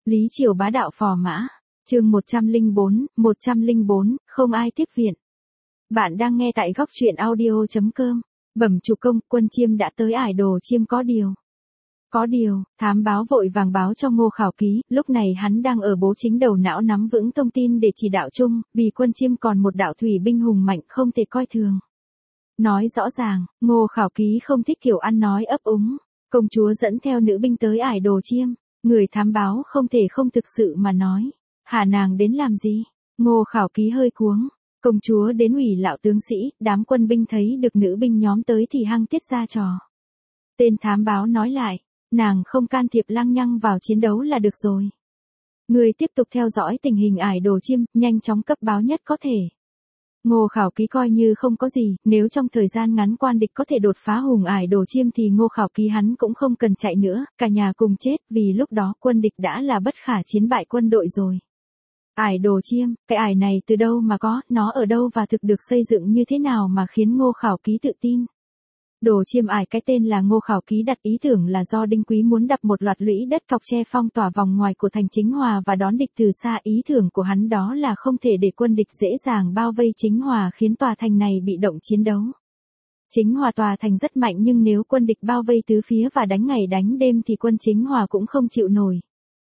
Lý Triều bá đạo phò mã. Chương 104, không ai tiếp viện. Bạn đang nghe tại góc truyện audio.com. Bẩm chủ công, quân Chiêm đã tới Ải Đồ Chiêm có điều. Có điều, thám báo vội vàng báo cho Ngô Khảo Ký, lúc này hắn đang ở bố chính đầu não nắm vững thông tin để chỉ đạo chung, vì quân Chiêm còn một đạo thủy binh hùng mạnh không thể coi thường. Nói rõ ràng, Ngô Khảo Ký không thích kiểu ăn nói ấp úng. Công chúa dẫn theo nữ binh tới Ải Đồ Chiêm, người thám báo không thể không thực sự mà nói. Hà nàng đến làm gì? Ngô Khảo Ký hơi cuống. Công chúa đến ủy lão tướng sĩ, đám quân binh thấy được nữ binh nhóm tới thì hăng tiết ra trò. Tên thám báo nói lại, nàng không can thiệp lăng nhăng vào chiến đấu là được rồi. Người tiếp tục theo dõi tình hình Ải Đồ Chiêm, nhanh chóng cấp báo nhất có thể. Ngô Khảo Ký coi như không có gì, nếu trong thời gian ngắn quan địch có thể đột phá hùng Ải Đồ Chiêm thì Ngô Khảo Ký hắn cũng không cần chạy nữa, cả nhà cùng chết, vì lúc đó quân địch đã là bất khả chiến bại quân đội rồi. Ải Đồ Chiêm, cái ải này từ đâu mà có, nó ở đâu và thực được xây dựng như thế nào mà khiến Ngô Khảo Ký tự tin. Đồ Chiêm ải cái tên là Ngô Khảo Ký đặt ý tưởng là do Đinh Quý muốn đập một loạt lũy đất cọc tre phong tỏa vòng ngoài của thành Chính Hòa và đón địch từ xa. Ý tưởng của hắn đó là không thể để quân địch dễ dàng bao vây Chính Hòa khiến tòa thành này bị động chiến đấu. Chính Hòa tòa thành rất mạnh nhưng nếu quân địch bao vây tứ phía và đánh ngày đánh đêm thì quân Chính Hòa cũng không chịu nổi.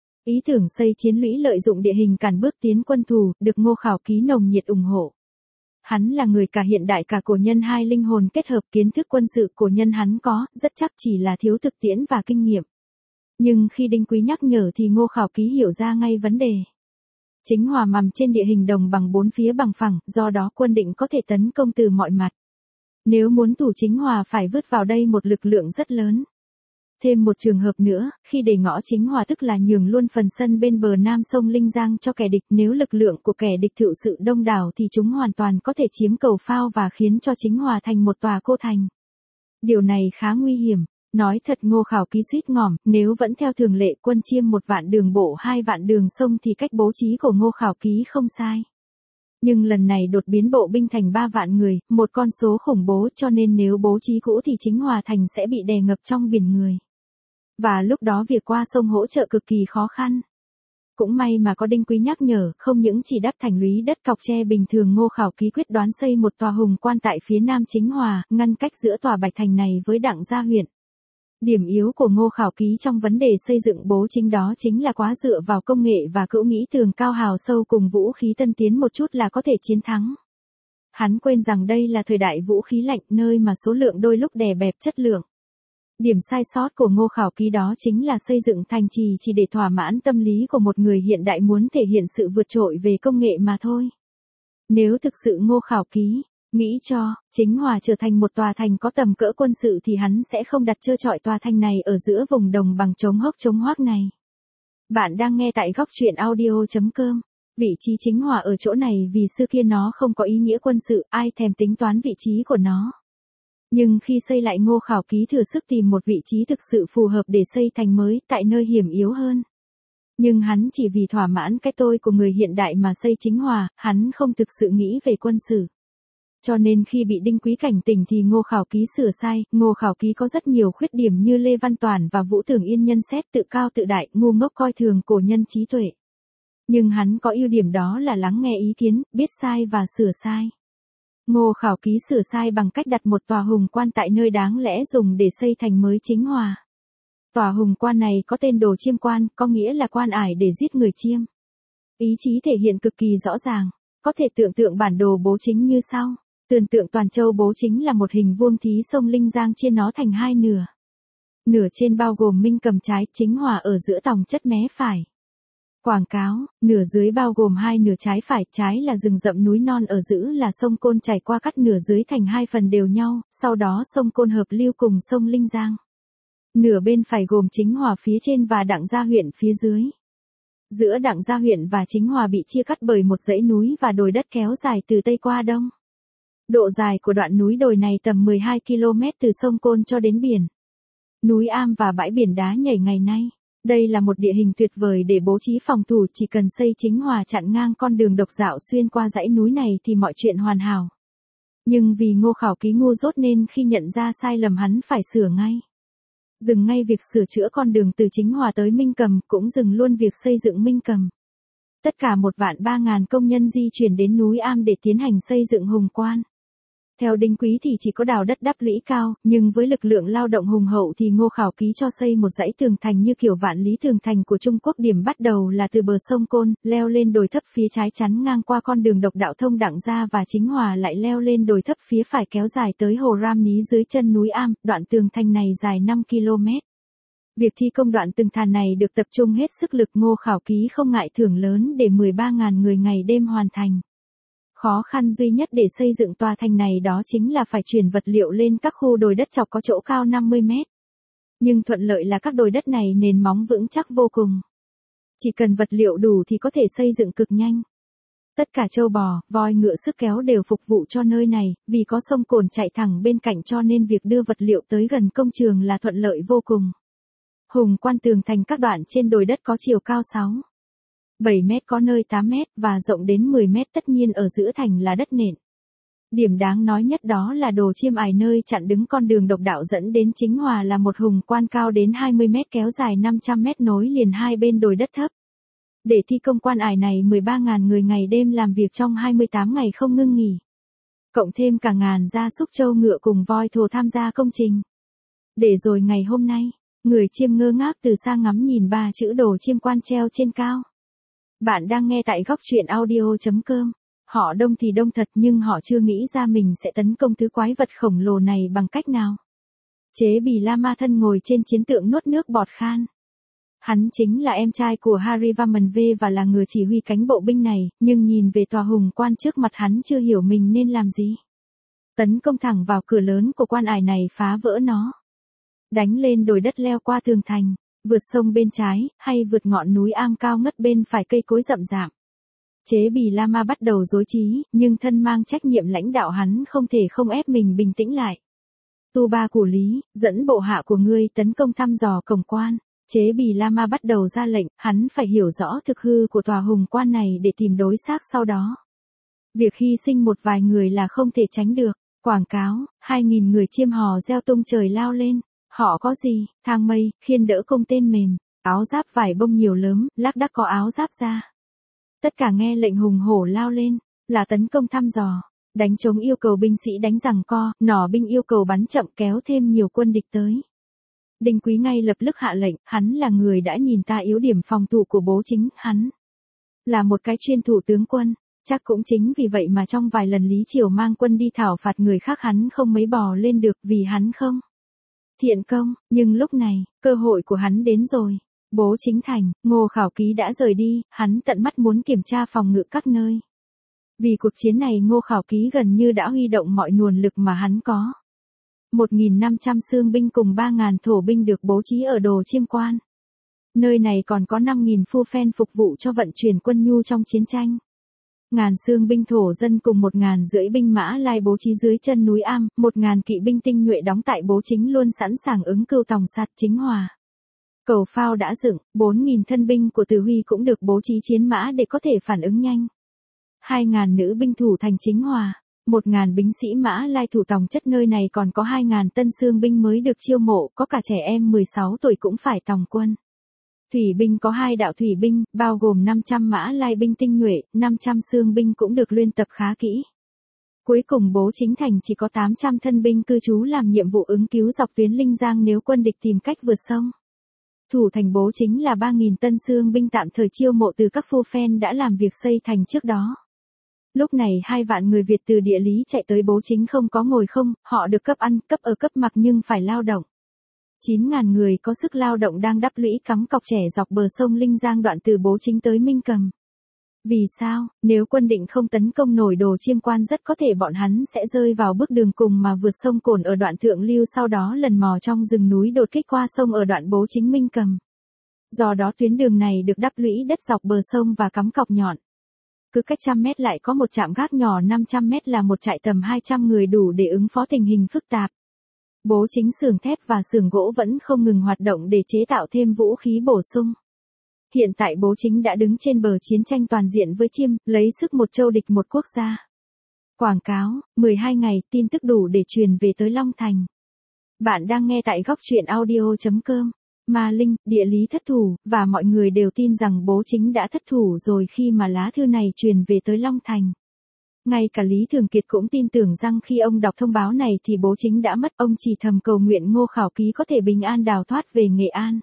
Ý tưởng xây chiến lũy lợi dụng địa hình cản bước tiến quân thù, được Ngô Khảo Ký nồng nhiệt ủng hộ. Hắn là người cả hiện đại cả cổ nhân hai linh hồn kết hợp, kiến thức quân sự cổ nhân hắn có, rất chắc chỉ là thiếu thực tiễn và kinh nghiệm. Nhưng khi Đinh Quý nhắc nhở thì Ngô Khảo Ký hiểu ra ngay vấn đề. Chính Hòa mằm trên địa hình đồng bằng bốn phía bằng phẳng, do đó quân định có thể tấn công từ mọi mặt. Nếu muốn thủ Chính Hòa phải vứt vào đây một lực lượng rất lớn. Thêm một trường hợp nữa, khi để ngõ Chính Hòa tức là nhường luôn phần sân bên bờ nam sông Linh Giang cho kẻ địch, nếu lực lượng của kẻ địch thực sự đông đảo thì chúng hoàn toàn có thể chiếm cầu phao và khiến cho Chính Hòa thành một tòa cô thành. Điều này khá nguy hiểm, nói thật Ngô Khảo Ký suýt ngỏm, nếu vẫn theo thường lệ quân Chiêm 1 vạn đường bộ 2 vạn đường sông thì cách bố trí của Ngô Khảo Ký không sai. Nhưng lần này đột biến bộ binh thành 3 vạn người, một con số khủng bố, cho nên nếu bố trí cũ thì Chính Hòa thành sẽ bị đè ngập trong biển người. Và lúc đó việc qua sông hỗ trợ cực kỳ khó khăn. Cũng may mà có Đinh Quý nhắc nhở, không những chỉ đắp thành lũy đất cọc tre bình thường, Ngô Khảo Ký quyết đoán xây một tòa hùng quan tại phía nam Chính Hòa, ngăn cách giữa tòa Bạch Thành này với Đặng Gia huyện. Điểm yếu của Ngô Khảo Ký trong vấn đề xây dựng bố chính đó chính là quá dựa vào công nghệ và cữu nghĩ tường cao hào sâu cùng vũ khí tân tiến một chút là có thể chiến thắng. Hắn quên rằng đây là thời đại vũ khí lạnh, nơi mà số lượng đôi lúc đè bẹp chất lượng. Điểm sai sót của Ngô Khảo Ký đó chính là xây dựng thành trì chỉ để thỏa mãn tâm lý của một người hiện đại muốn thể hiện sự vượt trội về công nghệ mà thôi. Nếu thực sự Ngô Khảo Ký nghĩ cho Chính Hòa trở thành một tòa thành có tầm cỡ quân sự thì hắn sẽ không đặt trơ trọi tòa thành này ở giữa vùng đồng bằng trống hốc trống hoác này. Bạn đang nghe tại góc truyện audio.com. Vị trí Chính Hòa ở chỗ này vì xưa kia nó không có ý nghĩa quân sự, ai thèm tính toán vị trí của nó. Nhưng khi xây lại Ngô Khảo Ký thừa sức tìm một vị trí thực sự phù hợp để xây thành mới, tại nơi hiểm yếu hơn. Nhưng hắn chỉ vì thỏa mãn cái tôi của người hiện đại mà xây Chính Hòa, hắn không thực sự nghĩ về quân sự. Cho nên khi bị Đinh Quý cảnh tỉnh thì Ngô Khảo Ký sửa sai. Ngô Khảo Ký có rất nhiều khuyết điểm như Lê Văn Toàn và Vũ Thường Yên nhận xét tự cao tự đại, ngu ngốc coi thường cổ nhân trí tuệ. Nhưng hắn có ưu điểm đó là lắng nghe ý kiến, biết sai và sửa sai. Ngô Khảo Ký sửa sai bằng cách đặt một tòa hùng quan tại nơi đáng lẽ dùng để xây thành mới Chính Hòa. Tòa hùng quan này có tên Đồ Chiêm quan, có nghĩa là quan ải để giết người Chiêm. Ý chí thể hiện cực kỳ rõ ràng, có thể tưởng tượng bản đồ bố chính như sau. Tưởng tượng toàn châu bố chính là một hình vuông thí sông Linh Giang chia nó thành hai nửa. Nửa trên bao gồm Minh Cầm trái, Chính Hòa ở giữa tòng chất mé phải. Quảng cáo, nửa dưới bao gồm hai nửa trái là rừng rậm núi non, ở giữa là sông Côn chảy qua cắt nửa dưới thành hai phần đều nhau, sau đó sông Côn hợp lưu cùng sông Linh Giang. Nửa bên phải gồm Chính Hòa phía trên và Đặng Gia huyện phía dưới. Giữa Đặng Gia huyện và Chính Hòa bị chia cắt bởi một dãy núi và đồi đất kéo dài từ Tây qua Đông. Độ dài của đoạn núi đồi này tầm 12 km từ sông Côn cho đến biển. Núi am và bãi biển đá nhảy ngày nay. Đây là một địa hình tuyệt vời để bố trí phòng thủ, chỉ cần xây Chính Hòa chặn ngang con đường độc dạo xuyên qua dãy núi này thì mọi chuyện hoàn hảo. Nhưng vì Ngô Khảo Ký ngu dốt nên khi nhận ra sai lầm hắn phải sửa ngay. Dừng ngay việc sửa chữa con đường từ Chính Hòa tới Minh Cầm, cũng dừng luôn việc xây dựng Minh Cầm. Tất cả 1.300.000 công nhân di chuyển đến núi Am để tiến hành xây dựng Hùng Quan. Theo Đinh Quý thì chỉ có đào đất đắp lũy cao, nhưng với lực lượng lao động hùng hậu thì Ngô Khảo Ký cho xây một dãy tường thành như kiểu Vạn Lý tường thành của Trung Quốc. Điểm bắt đầu là từ bờ sông Côn, leo lên đồi thấp phía trái chắn ngang qua con đường độc đạo thông Đặng Gia và Chính Hòa, lại leo lên đồi thấp phía phải kéo dài tới hồ Ram Ní dưới chân núi Am. Đoạn tường thành này dài 5 km. Việc thi công đoạn tường thành này được tập trung hết sức lực. Ngô Khảo Ký không ngại thưởng lớn để 13.000 người ngày đêm hoàn thành. Khó khăn duy nhất để xây dựng tòa thành này đó chính là phải chuyển vật liệu lên các khu đồi đất chọc có chỗ cao 50 mét. Nhưng thuận lợi là các đồi đất này nền móng vững chắc vô cùng. Chỉ cần vật liệu đủ thì có thể xây dựng cực nhanh. Tất cả trâu bò, voi ngựa sức kéo đều phục vụ cho nơi này, vì có sông Cồn chạy thẳng bên cạnh cho nên việc đưa vật liệu tới gần công trường là thuận lợi vô cùng. Hùng Quan tường thành các đoạn trên đồi đất có chiều cao 7 mét, có nơi 8 mét và rộng đến 10 mét, tất nhiên ở giữa thành là đất nện. Điểm đáng nói nhất đó là Đồ Chiêm Ải, nơi chặn đứng con đường độc đạo dẫn đến Chính Hòa, là một hùng quan cao đến 20 mét kéo dài 500 mét nối liền hai bên đồi đất thấp. Để thi công quan ải này 13.000 người ngày đêm làm việc trong 28 ngày không ngưng nghỉ. Cộng thêm cả ngàn gia súc trâu ngựa cùng voi thồ tham gia công trình. Để rồi ngày hôm nay, người Chiêm ngơ ngác từ xa ngắm nhìn 3 chữ Đồ Chiêm Quan treo trên cao. Bạn đang nghe tại góc truyện audio.com. Họ đông thì đông thật, nhưng họ chưa nghĩ ra mình sẽ tấn công thứ quái vật khổng lồ này bằng cách nào. Chế Bì La Ma thân ngồi trên chiến tượng nuốt nước bọt khan. Hắn chính là em trai của Harry Vaman V và là người chỉ huy cánh bộ binh này, nhưng nhìn về tòa hùng quan trước mặt hắn chưa hiểu mình nên làm gì. Tấn công thẳng vào cửa lớn của quan ải này, phá vỡ nó. Đánh lên đồi đất, leo qua tường thành. Vượt sông bên trái, hay vượt ngọn núi Am cao ngất bên phải cây cối rậm rạp. Chế Bì La Ma bắt đầu rối trí, nhưng thân mang trách nhiệm lãnh đạo hắn không thể không ép mình bình tĩnh lại. Tu Ba Củ Lý, dẫn bộ hạ của ngươi tấn công thăm dò cổng quan. Chế Bì La Ma bắt đầu ra lệnh, hắn phải hiểu rõ thực hư của tòa hùng quan này để tìm đối xác sau đó. Việc hy sinh một vài người là không thể tránh được. Quảng cáo, 2.000 người Chiêm hò reo tung trời lao lên. Họ có gì? Thang mây, khiên đỡ công tên mềm, áo giáp vải bông nhiều lớn, lác đác có áo giáp da. Tất cả nghe lệnh hùng hổ lao lên, là tấn công thăm dò. Đánh trống yêu cầu binh sĩ đánh giằng co, nỏ binh yêu cầu bắn chậm kéo thêm nhiều quân địch tới. Đinh Quý ngay lập tức hạ lệnh, hắn là người đã nhìn ta yếu điểm phòng thủ của bố Chính, hắn là một cái chuyên thủ tướng quân. Chắc cũng chính vì vậy mà trong vài lần Lý Triều mang quân đi thảo phạt người khác hắn không mấy bò lên được, vì hắn không thiện công. Nhưng lúc này, cơ hội của hắn đến rồi. Bố Chính thành, Ngô Khảo Ký đã rời đi, hắn tận mắt muốn kiểm tra phòng ngự các nơi. Vì cuộc chiến này Ngô Khảo Ký gần như đã huy động mọi nguồn lực mà hắn có. 1.500 xương binh cùng 3.000 thổ binh được bố trí ở Đồ Chiêm Quan. Nơi này còn có 5.000 phu phen phục vụ cho vận chuyển quân nhu trong chiến tranh. Ngàn xương binh thổ dân cùng 1.500 binh mã lai bố trí dưới chân núi Am, 1.000 kỵ binh tinh nhuệ đóng tại bố Chính luôn sẵn sàng ứng cưu tòng sạt Chính Hòa. Cầu phao đã dựng, 4.000 thân binh của Từ Huy cũng được bố trí chiến mã để có thể phản ứng nhanh. 2.000 nữ binh thủ thành Chính Hòa, 1.000 binh sĩ mã lai thủ tòng chất. Nơi này còn có 2.000 tân xương binh mới được chiêu mộ, có cả trẻ em 16 tuổi cũng phải tòng quân. Thủy binh có 2 đạo thủy binh, bao gồm 500 mã lai binh tinh nhuệ, 500 xương binh cũng được luyện tập khá kỹ. Cuối cùng bố Chính thành chỉ có 800 thân binh cư trú làm nhiệm vụ ứng cứu dọc tuyến Linh Giang nếu quân địch tìm cách vượt sông. Thủ thành bố Chính là 3.000 tân xương binh tạm thời chiêu mộ từ các phu phen đã làm việc xây thành trước đó. Lúc này 2 vạn người Việt từ địa lý chạy tới bố Chính không có ngồi không, họ được cấp ăn, cấp ở, cấp mặc nhưng phải lao động. 9.000 người có sức lao động đang đắp lũy cắm cọc trẻ dọc bờ sông Linh Giang đoạn từ bố Chính tới Minh Cầm. Vì sao? Nếu quân định không tấn công nổi Đồ Chiêm Quan rất có thể bọn hắn sẽ rơi vào bước đường cùng mà vượt sông Cồn ở đoạn thượng lưu, sau đó lần mò trong rừng núi đột kích qua sông ở đoạn bố Chính Minh Cầm. Do đó tuyến đường này được đắp lũy đất dọc bờ sông và cắm cọc nhọn. Cứ cách 100 mét lại có một trạm gác nhỏ, 500 mét là một trại tầm 200 người đủ để ứng phó tình hình phức tạp. Bố Chính xưởng thép và xưởng gỗ vẫn không ngừng hoạt động để chế tạo thêm vũ khí bổ sung. Hiện tại bố Chính đã đứng trên bờ chiến tranh toàn diện với Chiêm, lấy sức một châu địch một quốc gia. Quảng cáo, 12 ngày, tin tức đủ để truyền về tới Long Thành. Bạn đang nghe tại góc truyện audio.com. Ma Linh, địa lý thất thủ, và mọi người đều tin rằng bố chính đã thất thủ rồi khi mà lá thư này truyền về tới Long Thành. Ngay cả Lý Thường Kiệt cũng tin tưởng rằng khi ông đọc thông báo này thì bố chính đã mất, ông chỉ thầm cầu nguyện Ngô Khảo Ký có thể bình an đào thoát về Nghệ An.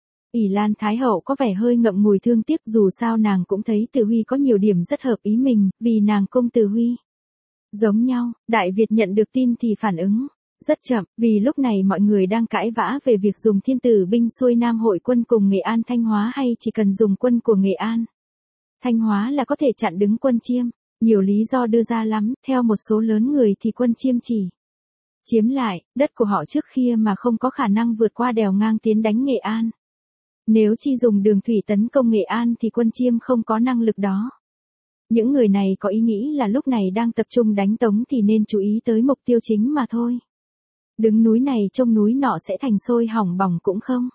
ỷ Lan Thái Hậu có vẻ hơi ngậm ngùi thương tiếc, dù sao nàng cũng thấy Từ Huy có nhiều điểm rất hợp ý mình, vì nàng cung Từ Huy. Giống nhau, Đại Việt nhận được tin thì phản ứng rất chậm, vì lúc này mọi người đang cãi vã về việc dùng thiên tử binh xuôi Nam hội quân cùng Nghệ An Thanh Hóa hay chỉ cần dùng quân của Nghệ An Thanh Hóa là có thể chặn đứng quân Chiêm. Nhiều lý do đưa ra lắm, theo một số lớn người thì quân Chiêm chỉ chiếm lại đất của họ trước kia mà không có khả năng vượt qua đèo ngang tiến đánh Nghệ An. Nếu chỉ dùng đường thủy tấn công Nghệ An thì quân Chiêm không có năng lực đó. Những người này có ý nghĩ là lúc này đang tập trung đánh Tống thì nên chú ý tới mục tiêu chính mà thôi. Đứng núi này trông núi nọ sẽ thành sôi hỏng bỏng cũng không.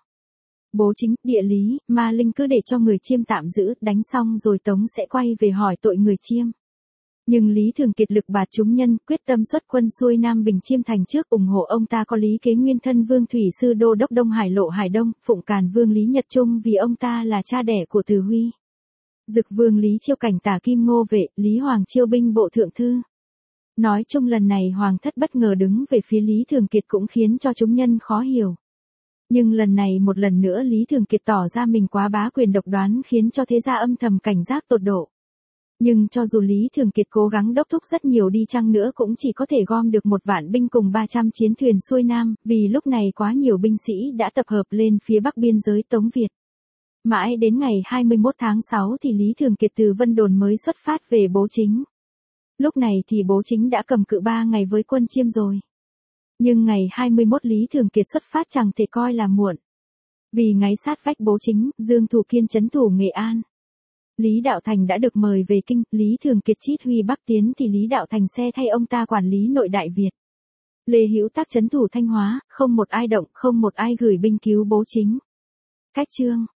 Bố chính, địa lý, Ma Linh cứ để cho người Chiêm tạm giữ, đánh xong rồi Tống sẽ quay về hỏi tội người Chiêm. Nhưng Lý Thường Kiệt lực bạt chúng nhân, quyết tâm xuất quân xuôi Nam bình Chiêm thành trước, ủng hộ ông ta có Lý Kế Nguyên thân Vương Thủy Sư Đô đốc Đông Hải Lộ Hải Đông, Phụng Càn Vương Lý Nhật Trung vì ông ta là cha đẻ của Từ Huy. Dực Vương Lý Chiêu cảnh Tả Kim Ngô Vệ, Lý Hoàng Chiêu binh bộ thượng thư. Nói chung lần này Hoàng thất bất ngờ đứng về phía Lý Thường Kiệt cũng khiến cho chúng nhân khó hiểu. Nhưng lần này một lần nữa Lý Thường Kiệt tỏ ra mình quá bá quyền độc đoán khiến cho thế gia âm thầm cảnh giác tột độ. Nhưng cho dù Lý Thường Kiệt cố gắng đốc thúc rất nhiều đi chăng nữa cũng chỉ có thể gom được 1 vạn binh cùng 300 chiến thuyền xuôi Nam, vì lúc này quá nhiều binh sĩ đã tập hợp lên phía bắc biên giới Tống Việt. Mãi đến ngày 21 tháng 6 thì Lý Thường Kiệt từ Vân Đồn mới xuất phát về Bố Chính. Lúc này thì Bố Chính đã cầm cự 3 ngày với quân Chiêm rồi. Nhưng ngày 21 Lý Thường Kiệt xuất phát chẳng thể coi là muộn. Vì ngay sát vách Bố Chính, Dương Thủ Kiên trấn thủ Nghệ An. Lý Đạo Thành đã được mời về kinh, Lý Thường Kiệt chít huy bắc tiến thì Lý Đạo Thành xe thay ông ta quản lý nội Đại Việt. Lê Hữu Tác trấn thủ Thanh Hóa, không một ai động, không một ai gửi binh cứu Bố Chính. Cách chương